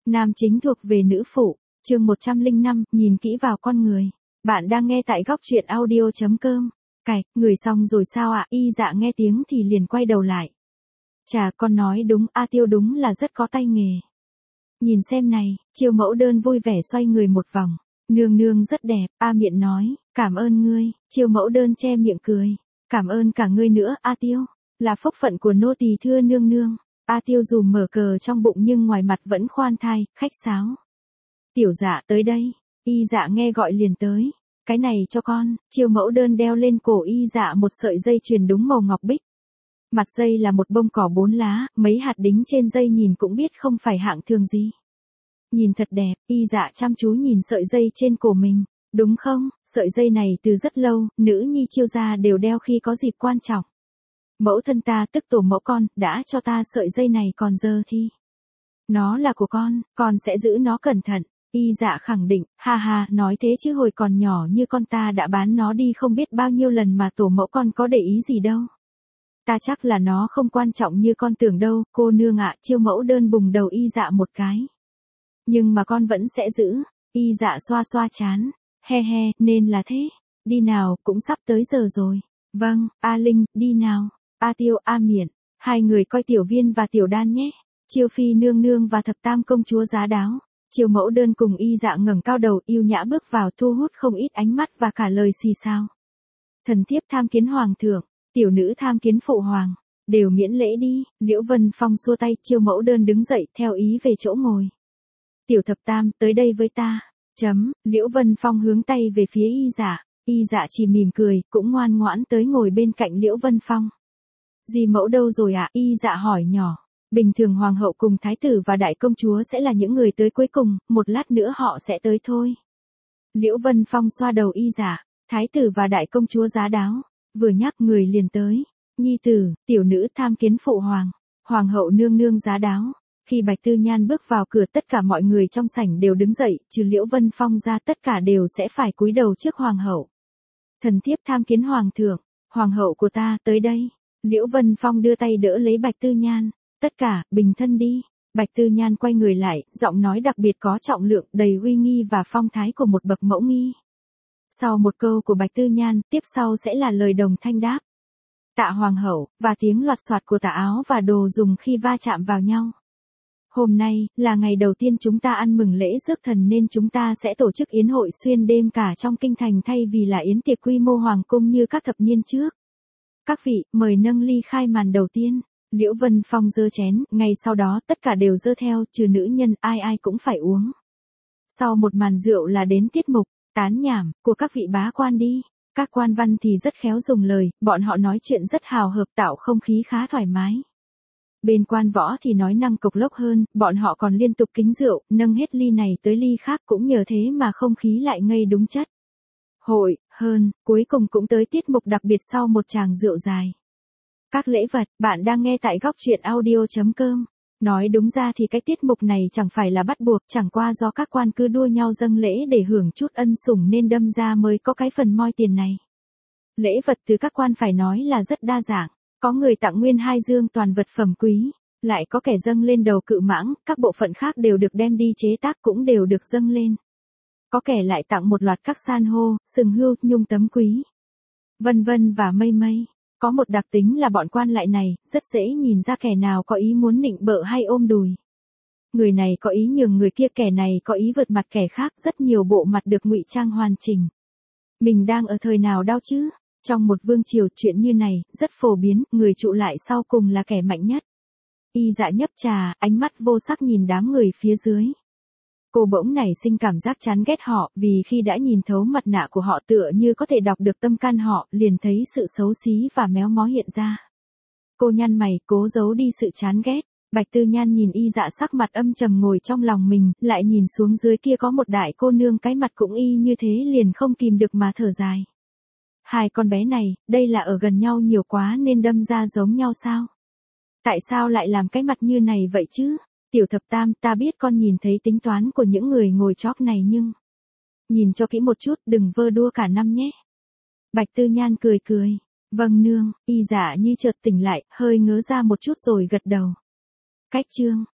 Nam chính thuộc về nữ phụ, chương 105, nhìn kỹ vào con người. Bạn đang nghe tại góc truyện audio.com. Cạch, người xong rồi sao ạ? Y Dạ nghe tiếng thì liền quay đầu lại. Chà, con nói đúng, A Tiêu đúng là rất có tay nghề. Nhìn xem này, Chiêu Mẫu Đơn vui vẻ xoay người một vòng. Nương nương rất đẹp, A Miện nói, cảm ơn ngươi. Chiêu Mẫu Đơn che miệng cười. Cảm ơn cả ngươi nữa, A Tiêu. Là phúc phận của nô tỳ thưa nương nương. A Tiêu dù mở cờ trong bụng nhưng ngoài mặt vẫn khoan thai, khách sáo. Tiểu Dạ tới đây. Y Dạ nghe gọi liền tới. Cái này cho con. Chiêu Mẫu Đơn đeo lên cổ Y Dạ một sợi dây chuyền đúng màu ngọc bích. Mặt dây là một bông cỏ 4 lá, mấy hạt đính trên dây nhìn cũng biết không phải hạng thường gì. Nhìn thật đẹp, Y Dạ chăm chú nhìn sợi dây trên cổ mình. Đúng không, sợi dây này từ rất lâu, nữ nhi Chiêu gia đều đeo khi có dịp quan trọng. Mẫu thân ta tức tổ mẫu con, đã cho ta sợi dây này còn giờ thì. Nó là của con sẽ giữ nó cẩn thận. Y Dạ khẳng định, ha ha, nói thế chứ hồi còn nhỏ như con ta đã bán nó đi không biết bao nhiêu lần mà tổ mẫu con có để ý gì đâu. Ta chắc là nó không quan trọng như con tưởng đâu, cô nương ạ. Chiêu Mẫu Đơn bùng đầu Y Dạ một cái. Nhưng mà con vẫn sẽ giữ. Y Dạ xoa xoa chán. He he, nên là thế. Đi nào, cũng sắp tới giờ rồi. Vâng, A Linh, đi nào. A Tiêu, A Miện, hai người coi Tiểu Viên và Tiểu Đan nhé. Chiêu Phi nương nương và Thập Tam công chúa giá đáo. Chiêu Mẫu Đơn cùng Y Dạ ngẩng cao đầu yêu nhã bước vào thu hút không ít ánh mắt và cả lời xì xào. Thần thiếp tham kiến hoàng thượng, tiểu nữ tham kiến phụ hoàng, đều miễn lễ đi. Liễu Vân Phong xua tay, Chiêu Mẫu Đơn đứng dậy theo ý về chỗ ngồi. Tiểu Thập Tam, tới đây với ta. Liễu Vân Phong hướng tay về phía Y Dạ. Y Dạ chỉ mỉm cười, cũng ngoan ngoãn tới ngồi bên cạnh Liễu Vân Phong. Dì mẫu đâu rồi ạ? Y Dạ hỏi nhỏ. Bình thường hoàng hậu cùng thái tử và đại công chúa sẽ là những người tới cuối cùng, một lát nữa họ sẽ tới thôi. Liễu Vân Phong xoa đầu Y Dạ. Thái tử và đại công chúa giá đáo. Vừa nhắc người liền tới. Nhi tử, tiểu nữ tham kiến phụ hoàng. Hoàng hậu nương nương giá đáo. Khi Bạch Tư Nhan bước vào cửa tất cả mọi người trong sảnh đều đứng dậy, trừ Liễu Vân Phong ra tất cả đều sẽ phải cúi đầu trước hoàng hậu. Thần thiếp tham kiến hoàng thượng, hoàng hậu của ta tới đây. Liễu Vân Phong đưa tay đỡ lấy Bạch Tư Nhan. Tất cả, bình thân đi. Bạch Tư Nhan quay người lại, giọng nói đặc biệt có trọng lượng, đầy uy nghi và phong thái của một bậc mẫu nghi. Sau một câu của Bạch Tư Nhan, tiếp sau sẽ là lời đồng thanh đáp. Tạ hoàng hậu, và tiếng loạt soạt của tà áo và đồ dùng khi va chạm vào nhau. Hôm nay, là ngày đầu tiên chúng ta ăn mừng lễ rước thần nên chúng ta sẽ tổ chức yến hội xuyên đêm cả trong kinh thành thay vì là yến tiệc quy mô hoàng cung như các thập niên trước. Các vị, mời nâng ly khai màn đầu tiên. Liễu Vân Phong giơ chén, ngay sau đó tất cả đều giơ theo, trừ nữ nhân, ai ai cũng phải uống. Sau một màn rượu là đến tiết mục, tán nhảm, của các vị bá quan đi. Các quan văn thì rất khéo dùng lời, bọn họ nói chuyện rất hào hợp tạo không khí khá thoải mái. Bên quan võ thì nói năng cộc lốc hơn, bọn họ còn liên tục kính rượu, nâng hết ly này tới ly khác cũng nhờ thế mà không khí lại ngây đúng chất. Hội, cuối cùng cũng tới tiết mục đặc biệt sau một tràng rượu dài. Các lễ vật, bạn đang nghe tại góc truyện audio.com. Nói đúng ra thì cái tiết mục này chẳng phải là bắt buộc, chẳng qua do các quan cứ đua nhau dâng lễ để hưởng chút ân sủng nên đâm ra mới có cái phần moi tiền này. Lễ vật từ các quan phải nói là rất đa dạng. Có người tặng nguyên 2 dương toàn vật phẩm quý, lại có kẻ dâng lên đầu cự mãng, các bộ phận khác đều được đem đi chế tác cũng đều được dâng lên. Có kẻ lại tặng một loạt các san hô, sừng hươu, nhung tấm quý, vân vân và mây mây. Có một đặc tính là bọn quan lại này, rất dễ nhìn ra kẻ nào có ý muốn nịnh bợ hay ôm đùi. Người này có ý nhường người kia, kẻ này có ý vượt mặt kẻ khác, rất nhiều bộ mặt được ngụy trang hoàn chỉnh. Mình đang ở thời nào đau chứ? Trong một vương triều chuyện như này, rất phổ biến, người trụ lại sau cùng là kẻ mạnh nhất. Y Dạ nhấp trà, ánh mắt vô sắc nhìn đám người phía dưới. Cô bỗng nảy sinh cảm giác chán ghét họ, vì khi đã nhìn thấu mặt nạ của họ tựa như có thể đọc được tâm can họ, liền thấy sự xấu xí và méo mó hiện ra. Cô nhăn mày, cố giấu đi sự chán ghét. Bạch Tư Nhan nhìn Y Dạ sắc mặt âm trầm ngồi trong lòng mình, lại nhìn xuống dưới kia có một đại cô nương cái mặt cũng y như thế liền không kìm được mà thở dài. Hai con bé này, đây là ở gần nhau nhiều quá nên đâm ra giống nhau sao? Tại sao lại làm cái mặt như này vậy chứ? Tiểu Thập Tam, ta biết con nhìn thấy tính toán của những người ngồi chóp này nhưng... Nhìn cho kỹ một chút, đừng vơ đua cả năm nhé. Bạch Tư Nhan cười cười. Vâng nương. Y Dạ như chợt tỉnh lại, hơi ngớ ra một chút rồi gật đầu. Cách chương.